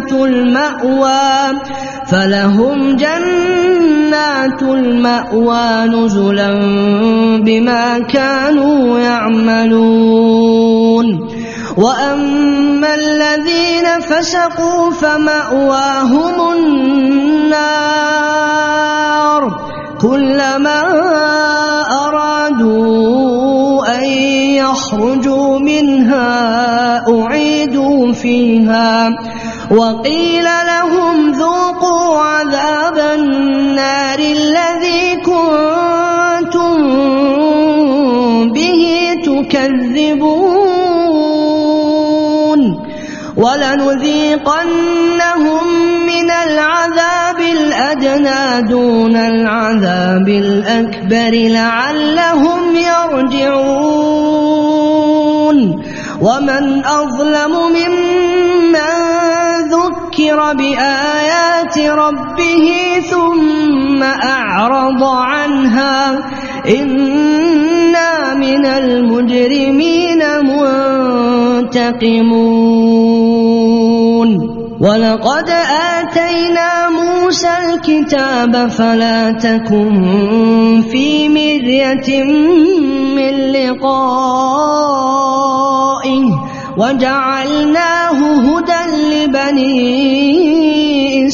جنات المأوى نزلا بما كانوا يعملون وأما الذين فسقوا فمأواهم النار كلما أرادوا أن يخرجوا منها أعيدوا فيها وقيل لهم ذوقوا عذاب النار الذي كنتم به تكذبون ولنذيقنهم من العذاب الأدنى دون العذاب الأكبر لعلهم يرجعون ومن أظلم ممن ذكر بآيات ربه ثم أعرض عنها إنا من المجرمين منتقمون ولقد آتينا موسى الكتاب فلا تكن في مرية من لقائه وجعلناه هدى لبني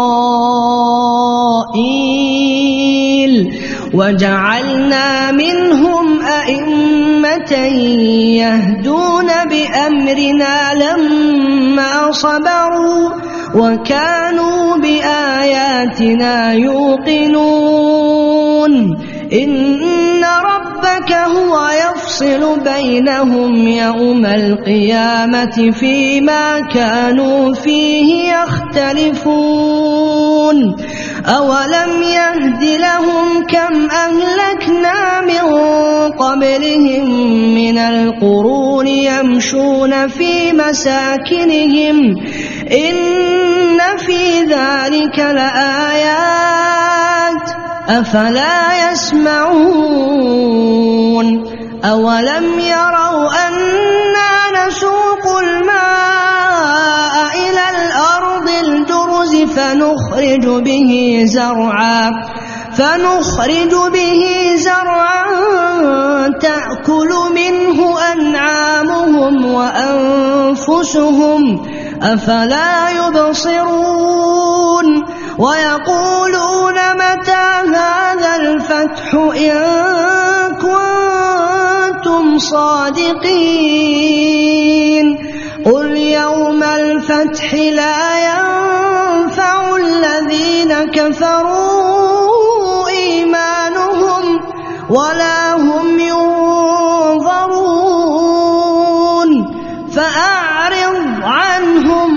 إسرائيل وجعلنا منهم أئمة يهدون بأمرنا لما صبروا وكانوا بآياتنا يوقنون إن ربك هو يفصل بينهم يوم القيامة فيما كانوا فيه يختلفون أولم يهد لهم كم أهلكنا من قبلهم من القرون يمشون في مساكنهم إن في ذلك لآيات أفلا يسمعون أولم يروا أنا نسوق الماء إلى الأرض الجرز فنخرج به زرعا تأكل منه أنعامهم وأنفسهم أفلا يبصرون ويقولون متى هذا الفتح إن كنتم صادقين قل يوم الفتح لا ينفع الذين كفروا إيمانهم ولا هم ينظرون فأعرض عنهم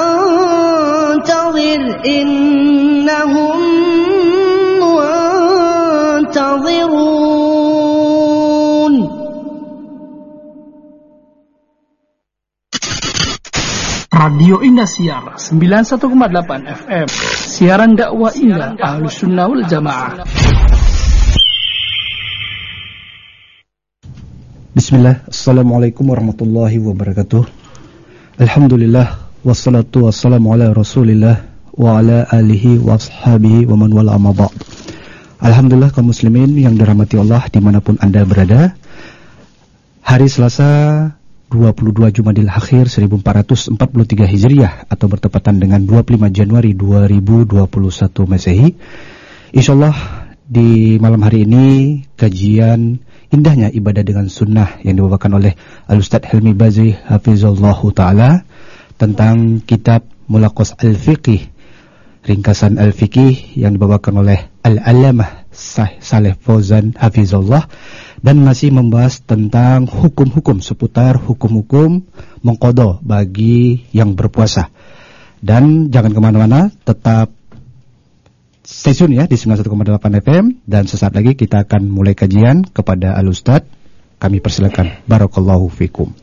وانتظر إنهم منتظرون. Radio Indah Siar 91,8 FM. Siaran dakwah Indah Ahlussunnah wal Jamaah. Bismillah, Assalamualaikum warahmatullahi wabarakatuh. Alhamdulillah, wassalatu wassalamu ala rasulillah wa ala alihi wa ashabihi wa man wala amma ba'd. Alhamdulillah kaum muslimin yang dirahmati Allah dimanapun Anda berada. Hari Selasa 22 Jumadil Akhir 1443 Hijriah atau bertepatan dengan 25 Januari 2021 Masehi. Insyaallah di malam hari ini kajian indahnya ibadah dengan sunnah yang dibawakan oleh Al-Ustaz Helmi Bazri hafizallahu ta'ala tentang kitab Mulaqas Al-Fiqih, ringkasan Al-Fiqih yang dibawakan oleh Al-Allamah Saleh Fauzan hafizallah, dan masih membahas tentang hukum-hukum seputar hukum-hukum mengqadha bagi yang berpuasa. Dan jangan kemana-mana, tetap stay tune ya di 91,8 FM, dan sesaat lagi kita akan mulai kajian kepada Al-Ustaz. Kami persilakan. Barakallahu fikum.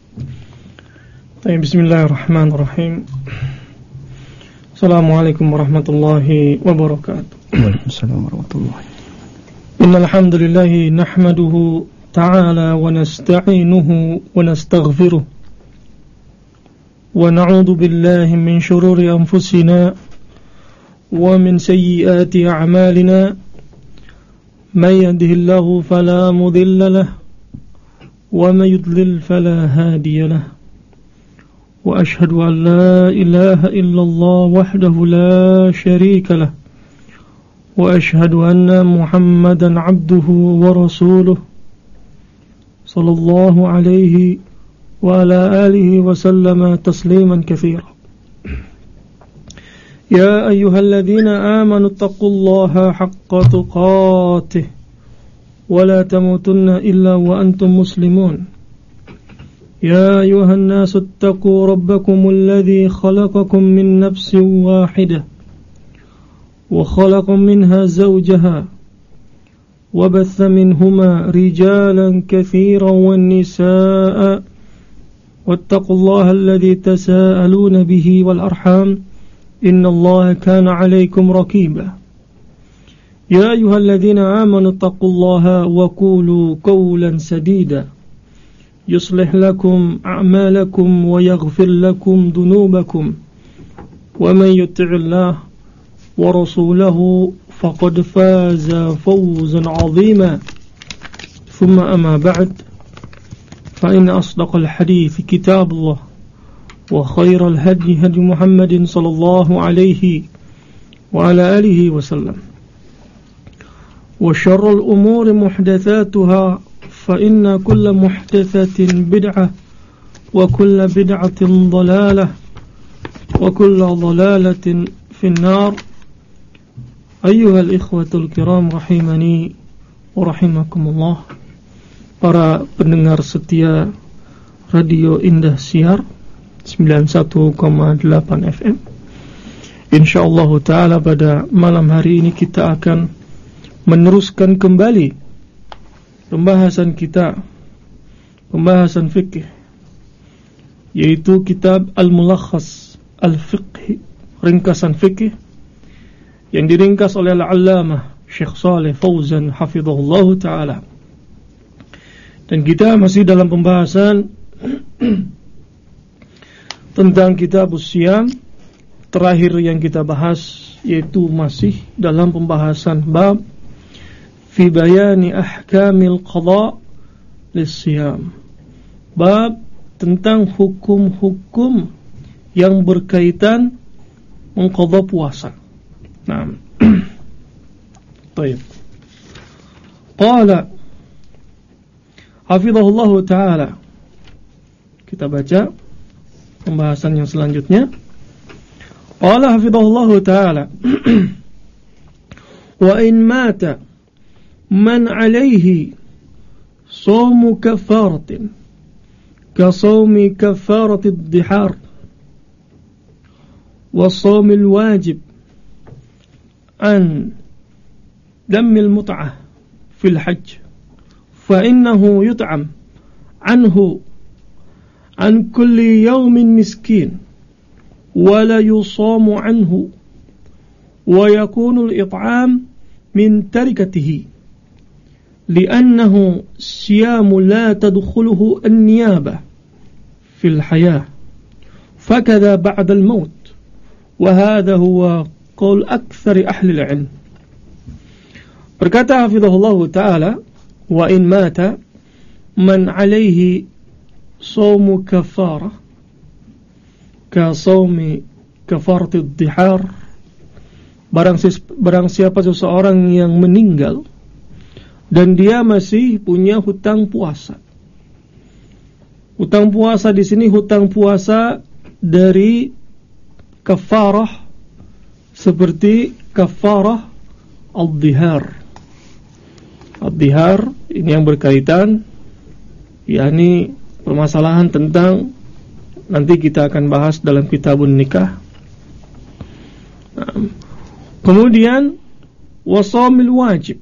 Bismillahirrahmanirrahim. Assalamualaikum warahmatullahi wabarakatuh. Waalaikumsalam warahmatullahi wabarakatuh. Innal hamdalillah nahmaduhu ta'ala wa nasta'inuhu wa nastaghfiruh wa ونعوذ بالله من شرور أنفسنا ومن سيئات أعمالنا من يهده الله فلا مضل له ومن يضلل فلا هادي له وأشهد أن لا إله إلا الله وحده لا شريك له وأشهد أن محمدا عبده ورسوله صلى الله عليه وعلى آله وسلم تسليما كثيرا. يا أيها الذين آمنوا اتقوا الله حق تقاته ولا تموتن إلا وأنتم مسلمون. يا أيها الناس اتقوا ربكم الذي خلقكم من نفس واحدة وخلق منها زوجها وبث منهما رجالا كثيرا والنساء واتقوا الله الذي تساءلون به والأرحام إن الله كان عليكم رقيبا. يا أيها الذين آمنوا اتقوا الله وقولوا قولا سديدا يصلح لكم أعمالكم ويغفر لكم ذنوبكم ومن يطع الله ورسوله فقد فاز فوزا عظيما. ثم أما بعد فإن أصدق الحديث كتاب الله وخير الهدي هدي محمد صلى الله عليه وعلى آله وسلم وشر الأمور محدثاتها فإن كل محدثة بدعة وكل بدعة ضلالة وكل ضلالة في النار. أيها الإخوة الكرام رحمني ورحمكم الله. Para pendengar setia Radio Indah Siar 91,8 FM. InsyaAllah ta'ala pada malam hari ini kita akan meneruskan kembali pembahasan kita, pembahasan fikih, yaitu kitab Al-Mulakhas Al-Fiqhi, ringkasan fikih yang diringkas oleh Al-Allamah Syekh Saleh Fauzan hafizahullah ta'ala. Dan kita masih dalam pembahasan tentang kitab Siyam. Terakhir yang kita bahas yaitu masih dalam pembahasan bab fi bayani ahkamil qada lis-siyam. Bab tentang hukum-hukum yang berkaitan mengqadha puasa. Nah. Baik. Qala hafizahullah ta'ala. Kita baca pembahasan yang selanjutnya. Qala hafizahullah ta'ala wa in mata man alayhi sawmu kafaratin ka sawmi kafarati ad-dihar wa sawmi al-wajib an dammi al-mut'ah fil hajj فإنه يطعم عنه عن كل يوم مسكين ولا يصام عنه ويكون الإطعام من تركته لأنه صيام لا تدخله النيابة في الحياة فكذا بعد الموت وهذا هو قول أكثر أهل العلم. Berkata hafizahullah ta'ala, wa in mata man alaihi sawmu kafarah ka sawmi kafarati ad-dihar. Barang siapa seseorang yang meninggal dan dia masih punya hutang puasa. Hutang puasa di sini hutang puasa dari kafarah seperti kafarah ad-dihar. Ad-dihar ini yang berkaitan, yakni permasalahan tentang, nanti kita akan bahas dalam kitabun nikah. Kemudian wasomil wajib,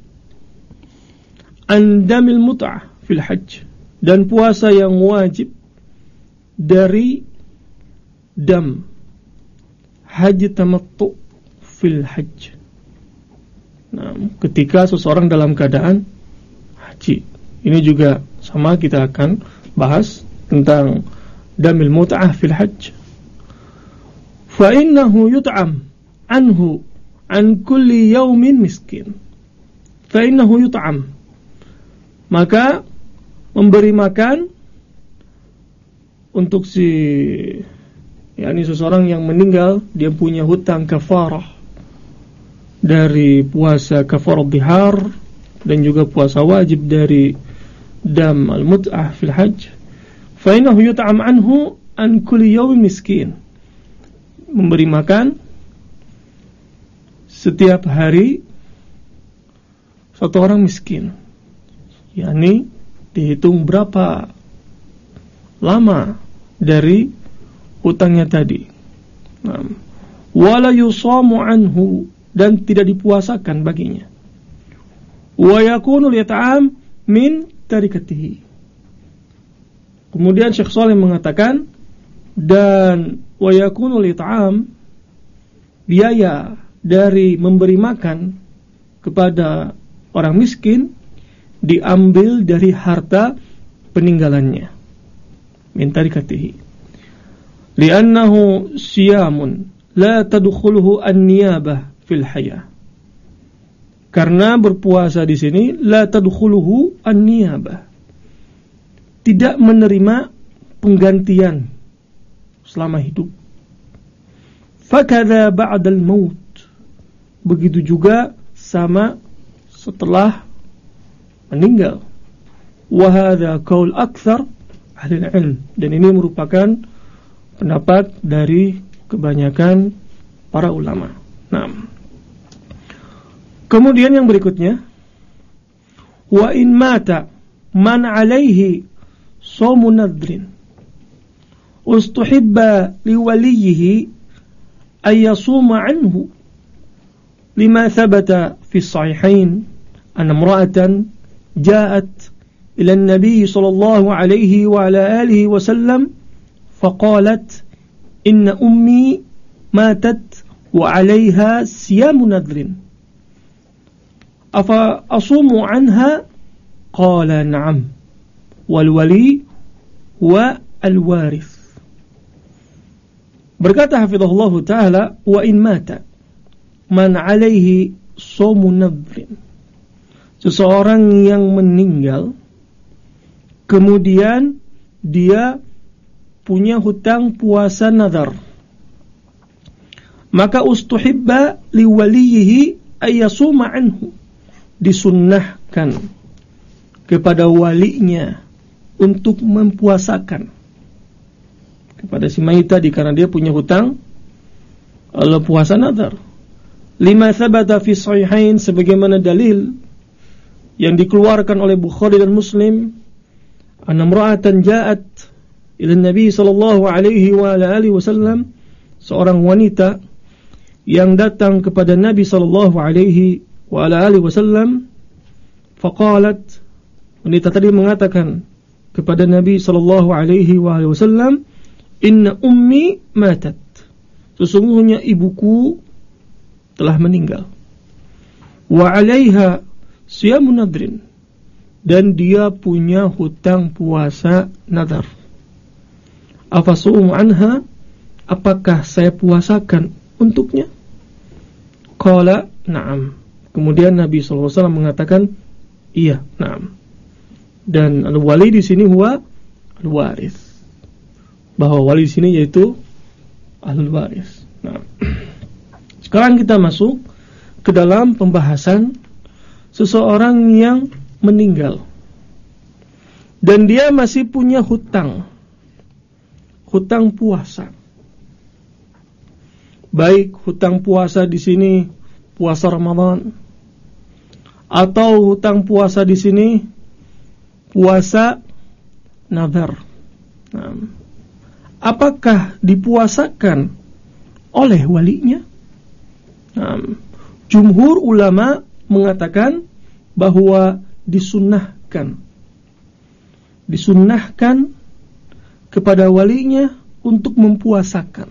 andamil mut'ah fil hajj, dan puasa yang wajib dari dam haji tamattu fil hajj. Nah, ketika seseorang dalam keadaan haji, ini juga sama kita akan bahas tentang damil mut'ah fil hajj. fa innahu yut'am anhu an kulli yaumin miskin. Fa innahu yut'am, maka memberi makan untuk seseorang yang meninggal, dia punya hutang kafarah dari puasa kafarah dhihar dan juga puasa wajib dari dam al-mut'ah fil hajj. Fa innahu yut'am anhu an kulli yawmin miskin, memberi makan setiap hari satu orang miskin, yakni dihitung berapa lama dari hutangnya tadi. Wala yusamu anhu, dan tidak dipuasakan baginya. Wa yakunu al-it'am min tarikatihi. Kemudian Syekh Shalih mengatakan, dan wa yakunu al-it'am, biaya dari memberi makan kepada orang miskin diambil dari harta peninggalannya, min tarikatihi. Li'annahu siyamun la tadkhuluhu an-niyabah fil hayah. Karena berpuasa di sini la tadkhuluhu an-niyabah, tidak menerima penggantian selama hidup. Fakadha ba'dal maut, begitu juga sama setelah meninggal. Wa hadha qaul aktsar ahli ilm, dan ini merupakan pendapat dari kebanyakan para ulama. Nah, kemudian yang berikutnya, wa in mata man alaihi shaumu nadrin ustuhibba liwaliyihi ay yasuma anhu lima thabata fi sahihain anna imra'atan ja'at ila an-nabiy sallallahu alaihi wa ala alihi wa sallam faqalat inna ummi matat wa 'alayha siyamu nadrin afa asumu anha qala na'am wal wali wa al warith. Berkata hafizahullah ta'ala, wa in mata man 'alayhi shaumu nadrin, seseorang yang meninggal kemudian dia punya hutang puasa nazar, maka ustuhibba liwaliyihi ayyasuma anhu, disunnahkan kepada walinya untuk mempuasakan kepada si mayit tadi, karena dia punya hutang puasa nazar. Lima thabata fi sahihain, sebagaimana dalil yang dikeluarkan oleh Bukhari dan Muslim, anna imra'atan ja'at ila Nabi sallallahu alaihi wa ala alihi wasallam, seorang wanita yang datang kepada Nabi sallallahu alaihi wa ala alihi wasallam, faqalat, wanita tadi mengatakan kepada Nabi sallallahu alaihi wa alihi wasallam, inna ummi matat, sesungguhnya ibuku telah meninggal, wa 'alaiha siyamun nadrin, dan dia punya hutang puasa nazar. Afasu'um anha, apakah saya puasakan untuknya? Qala na'am. Kemudian Nabi SAW mengatakan, iya, na'am. Dan al-wali di sini huwa al-waris, bahwa wali di sini yaitu al-waris. Nah, sekarang kita masuk ke dalam pembahasan seseorang yang meninggal dan dia masih punya hutang puasa. Baik hutang puasa di sini puasa Ramadan, atau hutang puasa di sini puasa nazar. Nah, apakah dipuasakan oleh walinya? Nah, jumhur ulama mengatakan bahwa disunnahkan kepada walinya untuk mempuasakan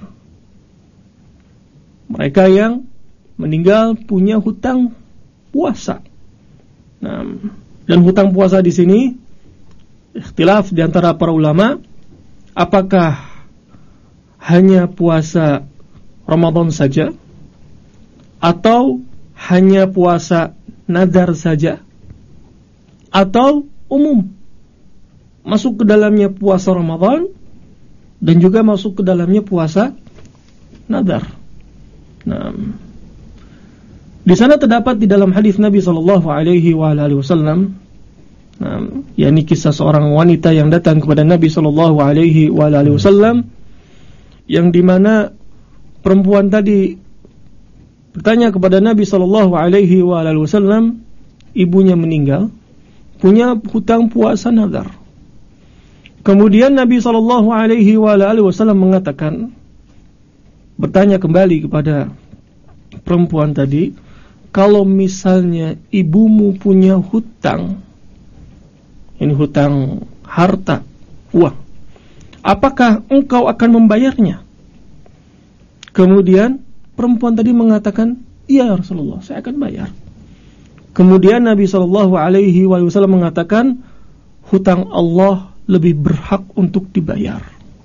mereka yang meninggal punya hutang puasa. Nah, dan hutang puasa di sini ikhtilaf di antara para ulama, apakah hanya puasa Ramadan saja, atau hanya puasa nadar saja, atau umum, masuk ke dalamnya puasa Ramadan dan juga masuk ke dalamnya puasa nadar. Nah, di sana terdapat di dalam hadis Nabi sallallahu alaihi wasallam, yakni kisah seorang wanita yang datang kepada Nabi sallallahu alaihi wasallam, yang dimana perempuan tadi bertanya kepada Nabi sallallahu alaihi wasallam, ibunya meninggal, punya hutang puasa nadar. Kemudian Nabi sallallahu alaihi wasallam mengatakan, bertanya kembali kepada perempuan tadi, kalau misalnya ibumu punya hutang, ini hutang harta, uang, apakah engkau akan membayarnya? Kemudian perempuan tadi mengatakan, iya Rasulullah, saya akan bayar. Kemudian Nabi SAW mengatakan, hutang Allah lebih berhak untuk dibayar.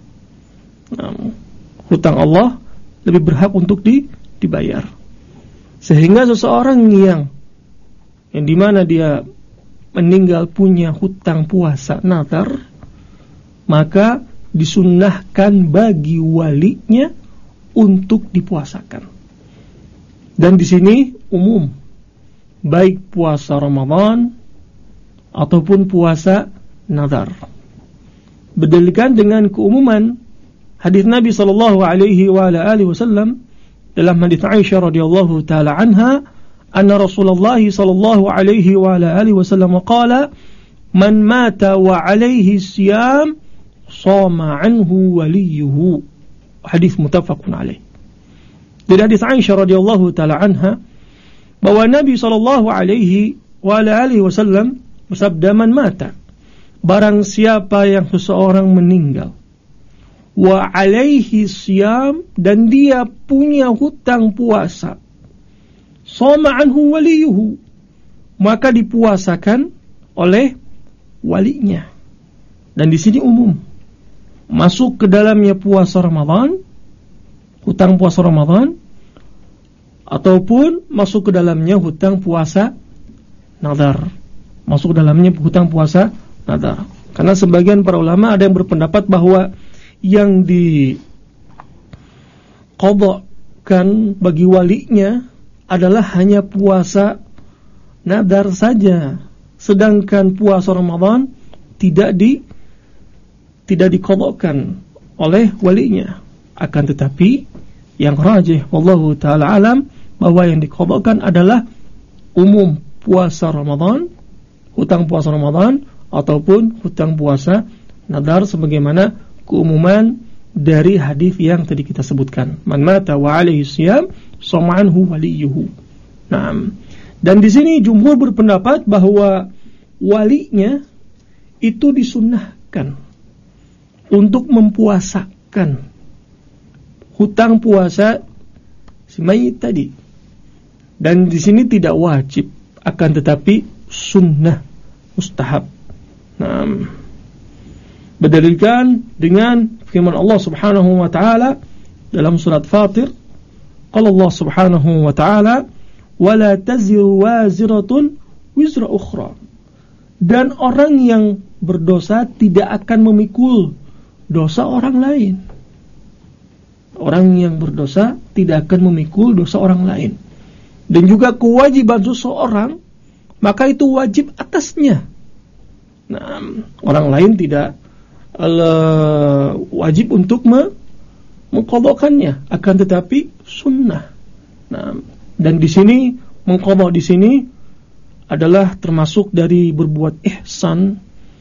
Hutang Allah lebih berhak untuk dibayar. Sehingga seseorang yang dimana dia meninggal punya hutang puasa nadar, maka disunnahkan bagi walinya untuk dipuasakan. Dan di sini umum, baik puasa Ramadan ataupun puasa nadar. Berdalilkan dengan keumuman hadis Nabi sallallahu alaihi wasallam dalam hadis Aisyah radhiyallahu taala anha, anna Rasulullah sallallahu alaihi wasallam qala, man mata wa alaihi siyam shama anhu waliyuhu. Hadis muttafaqun alaih. Dari hadis Aisyah radhiyallahu taala anha bahwa Nabi sallallahu alaihi wasallam bersabda, man mata, barang siapa yang seseorang meninggal, wa alaihi siyam, dan dia punya hutang puasa, shama anhu waliyuhu, maka dipuasakan oleh walinya. Dan di sini umum, masuk ke dalamnya puasa Ramadan, hutang puasa Ramadan, ataupun masuk ke dalamnya hutang puasa nadar, masuk ke dalamnya hutang puasa nadar. Karena sebagian para ulama ada yang berpendapat bahwa yang diqadhakan bagi walinya adalah hanya puasa nadar saja, sedangkan puasa Ramadan tidak diqadhakan oleh walinya. Akan tetapi yang rajih wallahu taala alam, bahwa yang diqadhakan adalah umum puasa Ramadan, hutang puasa Ramadan ataupun hutang puasa nadar, sebagaimana keumuman dari hadis yang tadi kita sebutkan, man mata wa alaihi siyam shama anhu waliyuhu. Nah, dan di sini jumhur berpendapat bahwa walinya itu disunnahkan untuk mempuasakan hutang puasa si mayit tadi. Dan di sini tidak wajib, akan tetapi sunnah, mustahab. Nah, berdalilkan dengan firman Allah Subhanahu wa taala dalam surat Fatir, qala Allah Subhanahu wa taala, wala taziru waziratun wizra ukhra, dan orang yang berdosa tidak akan memikul dosa orang lain. Orang yang berdosa tidak akan memikul dosa orang lain. Dan juga kewajiban seseorang, maka itu wajib atasnya. Nah, orang lain tidak wajib untuk mengqadhakannya, akan tetapi sunnah. Nah, dan di sini mengqadha di sini adalah termasuk dari berbuat ihsan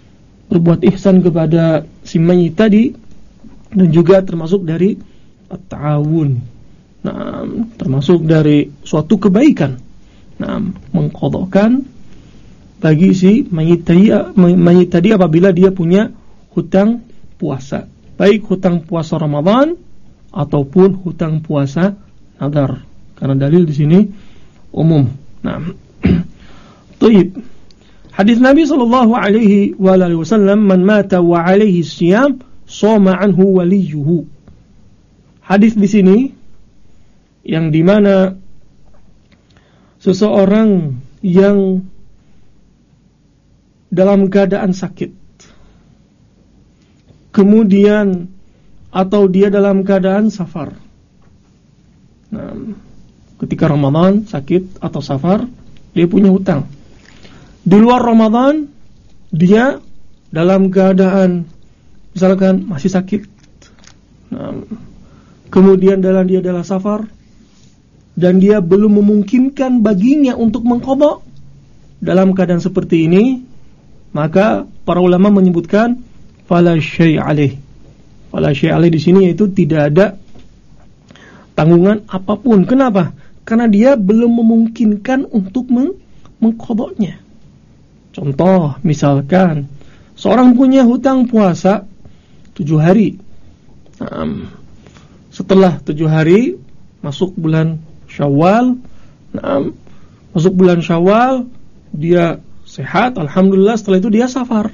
kepada si mayit tadi, dan juga termasuk dari at-ta'awun. Nah, termasuk dari suatu kebaikan. Nah, mengqadhakan bagi si mayit tadi apabila dia punya hutang puasa, baik hutang puasa Ramadan ataupun hutang puasa nadar. Karena dalil di sini umum. Nah, Taib. Hadis Nabi sallallahu alaihi wasallam, man mata wa alaihi siyam shama anhu waliyuhu. Hadis di sini yang dimana seseorang yang dalam keadaan sakit, kemudian atau dia dalam keadaan safar. Nah, ketika Ramadan sakit atau safar, dia punya hutang. Di luar Ramadan dia dalam keadaan misalkan masih sakit, nah, kemudian dia adalah safar dan dia belum memungkinkan baginya untuk mengqadha. Dalam keadaan seperti ini, maka para ulama menyebutkan fala syai' alaih. Fala syai' alaih di sini yaitu tidak ada tanggungan apapun. Kenapa? Karena dia belum memungkinkan untuk mengqadhanya. Contoh, misalkan seorang punya hutang puasa 7 hari. Setelah 7 hari masuk bulan Syawal. Masuk bulan Syawal dia sehat, alhamdulillah. Setelah itu dia safar,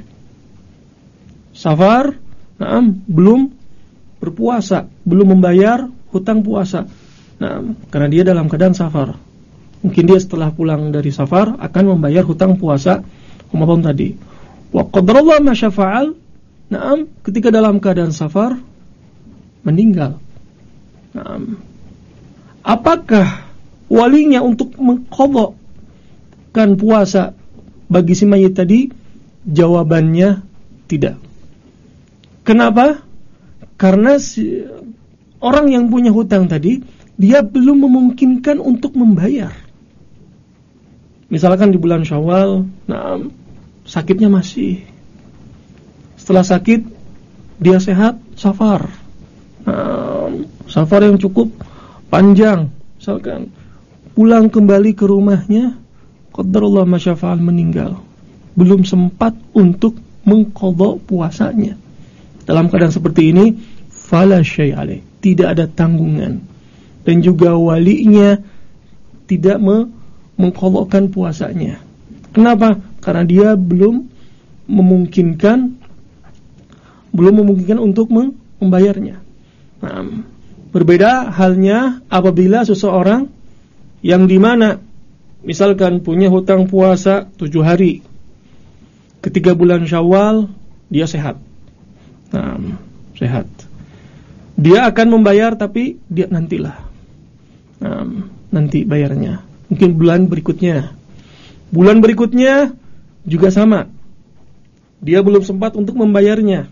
belum berpuasa, belum membayar hutang puasa. Karena dia dalam keadaan safar. Mungkin dia setelah pulang dari safar akan membayar hutang puasa Ramadan tadi. Wa qadarallahu ma syafa'al. Ketika dalam keadaan safar meninggal. Apakah walinya untuk mengqadhakan puasa bagi si mayit tadi? Jawabannya tidak. Kenapa? Karena orang yang punya hutang tadi, dia belum memungkinkan untuk membayar. Misalkan di bulan Syawal, sakitnya masih. Setelah sakit, dia sehat, safar. Safar yang cukup panjang. Misalkan pulang kembali ke rumahnya, qadarullah ma syafa'al, meninggal. Belum sempat untuk mengqadha puasanya. Dalam keadaan seperti ini, fala syai' alaih, tidak ada tanggungan. Dan juga walinya tidak mengqadhakan puasanya. Kenapa? Karena dia belum memungkinkan untuk membayarnya. Berbeda halnya apabila seseorang yang dimana misalkan punya hutang puasa 7 hari, ketika bulan Syawal dia sehat. Sehat. Dia akan membayar, tapi dia nantilah. Nanti bayarnya. Mungkin bulan berikutnya. Bulan berikutnya juga sama. Dia belum sempat untuk membayarnya.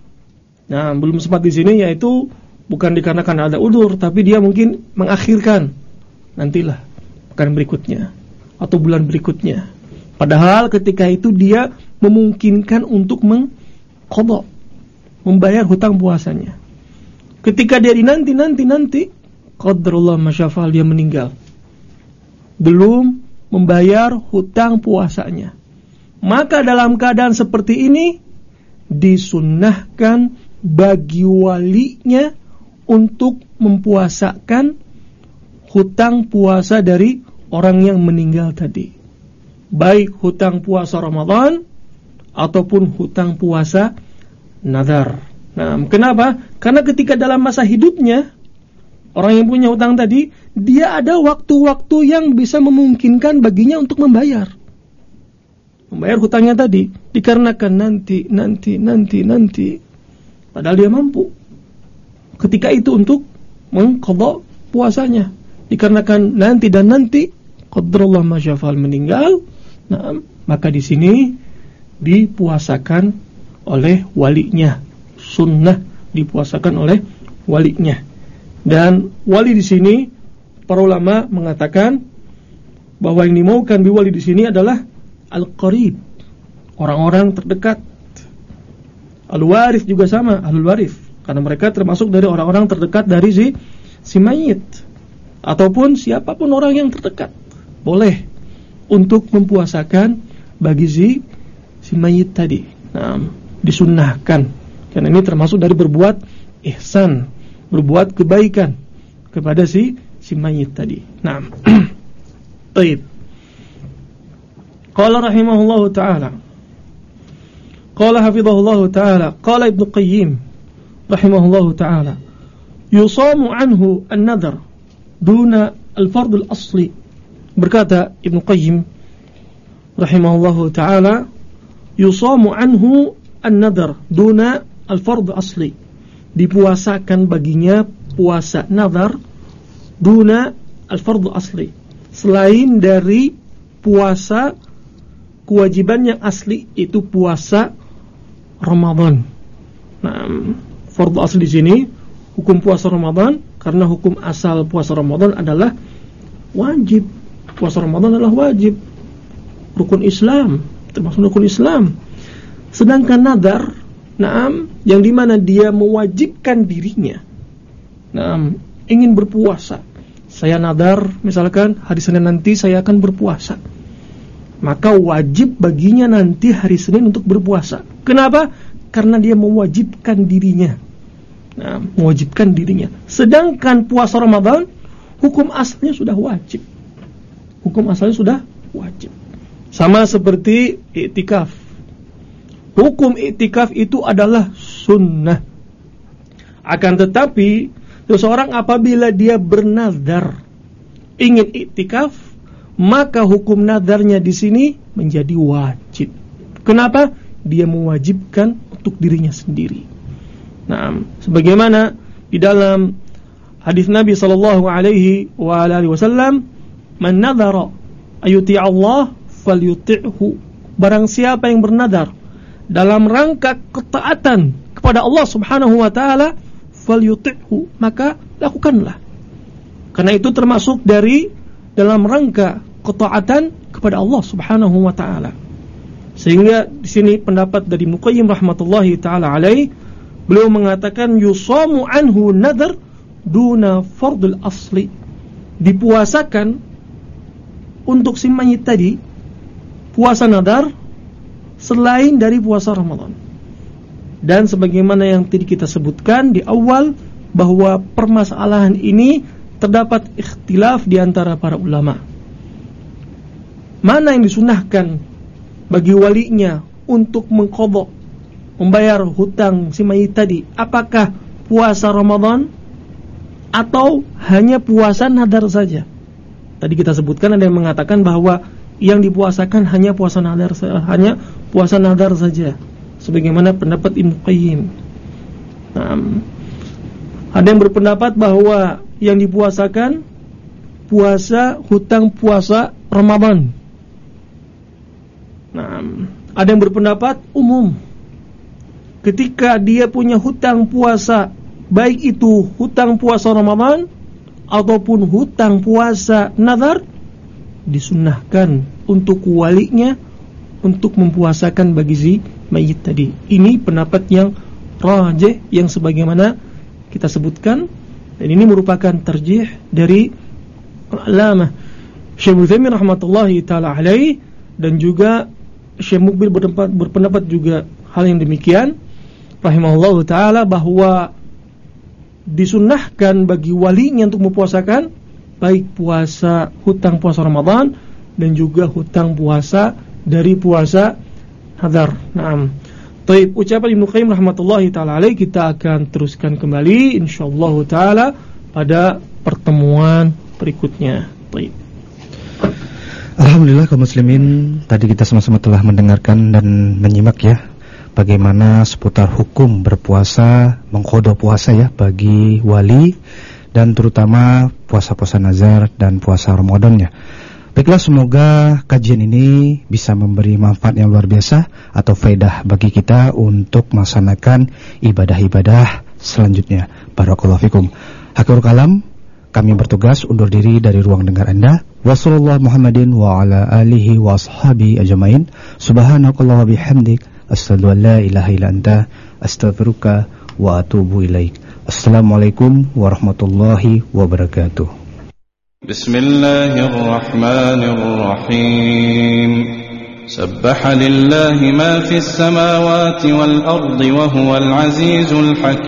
Belum sempat di sini yaitu bukan dikarenakan ada udzur, tapi dia mungkin mengakhirkan. Nantilah pekan berikutnya atau bulan berikutnya. Padahal ketika itu dia memungkinkan untuk mengqadha, membayar hutang puasanya. Ketika dia nanti qadarullah ma syafa'al, dia meninggal, belum membayar hutang puasanya. Maka dalam keadaan seperti ini disunnahkan bagi walinya untuk mempuasakan hutang puasa dari orang yang meninggal tadi, baik hutang puasa Ramadan ataupun hutang puasa nadar. Kenapa? Karena ketika dalam masa hidupnya orang yang punya hutang tadi, dia ada waktu-waktu yang bisa memungkinkan baginya untuk membayar hutangnya tadi. Dikarenakan nanti, padahal dia mampu ketika itu untuk mengqadha puasanya. Dikarenakan nanti, qadarullah ma syafa'al, meninggal. Maka di sini dipuasakan oleh walinya. Sunnah dipuasakan oleh walinya. Dan wali di sini para ulama mengatakan bahwa yang dimaukan biwali di sini adalah al-qarib, orang-orang terdekat. Al-warith juga sama, ahlul warith, karena mereka termasuk dari orang-orang terdekat dari si mayit. Ataupun siapapun orang yang terdekat boleh untuk mempuasakan bagi si mayit tadi. Disunnahkan. Karena ini termasuk dari berbuat ihsan, berbuat kebaikan kepada si mayit tadi. Baik. Qala rahimahullahu ta'ala, qala hafizahullahu ta'ala, qala Ibnu Qayyim rahimahullahu ta'ala, yusamu anhu an-nadhr duna al-fardul asli. Berkata Ibnu Qayyim rahimahullahu ta'ala, yusamu anhu an-nadar duna al-fardul asli. Dipuasakan baginya puasa nadar duna al-fardul asli, selain dari puasa kewajiban yang asli, itu puasa Ramadan. Nah, fardhu asli di sini hukum puasa Ramadan, karena hukum asal puasa Ramadan adalah wajib. Puasa Ramadan adalah wajib, rukun Islam, termasuk rukun Islam. Sedangkan nadar, yang dimana dia mewajibkan dirinya, ingin berpuasa. Saya nadar, misalkan hari Senin nanti saya akan berpuasa, maka wajib baginya nanti hari Senin untuk berpuasa. Kenapa? Karena dia mewajibkan dirinya. Mewajibkan dirinya. Sedangkan puasa Ramadan, hukum asalnya sudah wajib. Hukum asalnya sudah wajib. Sama seperti iktikaf. Hukum iktikaf itu adalah sunnah. Akan tetapi, seseorang apabila dia bernazar ingin iktikaf, maka hukum nadarnya di sini menjadi wajib. Kenapa? Dia mewajibkan untuk dirinya sendiri. Nah, sebagaimana di dalam hadis Nabi sallallahu alaihi wasallam, "Man nadhara ayuti Allah falyuti'hu." Barang siapa yang bernadar dalam rangka ketaatan kepada Allah Subhanahu wa taala, falyuti'hu, maka lakukanlah. Karena itu termasuk dari dalam rangka ketaatan kepada Allah Subhanahu wa taala. Sehingga di sini pendapat dari Ibnu Qayyim rahmatullahi taala alaih, beliau mengatakan yusamu anhu nadar duna fardul asli. Dipuasakan untuk si mayit tadi puasa nadar selain dari puasa Ramadan. Dan sebagaimana yang tadi kita sebutkan di awal, bahwa permasalahan ini terdapat ikhtilaf di antara para ulama. Mana yang disunahkan bagi walinya untuk mengqadha, membayar hutang si mayit tadi? Apakah puasa Ramadan atau hanya puasa nadar saja? Tadi kita sebutkan ada yang mengatakan bahwa yang dipuasakan hanya puasa nadar saja, sebagaimana pendapat Ibnu Qayyim. Ada yang berpendapat bahwa yang dipuasakan puasa hutang puasa Ramadan. Ada yang berpendapat umum, ketika dia punya hutang puasa, baik itu hutang puasa Ramadan ataupun hutang puasa nazar, disunnahkan untuk walinya untuk mempuasakan bagi si mayit tadi. Ini pendapat yang rajih, yang sebagaimana kita sebutkan, dan ini merupakan tarjih dari Al-Allamah Syekh Utsaimin rahmatullahi taala alaihi, dan juga Syekh Mukbil berpendapat juga hal yang demikian rahimahullahu taala, bahwa disunnahkan bagi walinya untuk mempuasakan baik puasa hutang puasa Ramadan dan juga hutang puasa dari puasa hadar. Taib, ucapan Ibnu Qayyim rahmatullahi taala alaih kita akan teruskan kembali insyaallah taala pada pertemuan berikutnya. Taib. Alhamdulillah kaum muslimin, tadi kita sama-sama telah mendengarkan dan menyimak ya bagaimana seputar hukum berpuasa, mengqadha puasa ya bagi wali, dan terutama puasa-puasa nazar dan puasa Ramadannya. Baiklah, semoga kajian ini bisa memberi manfaat yang luar biasa atau faedah bagi kita untuk melaksanakan ibadah-ibadah selanjutnya. Barakallahu fikum. Akhirul kalam, kami bertugas undur diri dari ruang dengar Anda. Wassallallahu Muhammadin wa ala alihi wa ashabihi ajmain. Subhanakallah wa bihamdik, asyhadu an la ilaha illa anta, astaghfiruka wa atubu ilaik. Assalamualaikum warahmatullahi wabarakatuh. Bismillahirrahmanirrahim. Sabbaha lillahi ma fis samawati wal ardi wa huwal azizul hakim.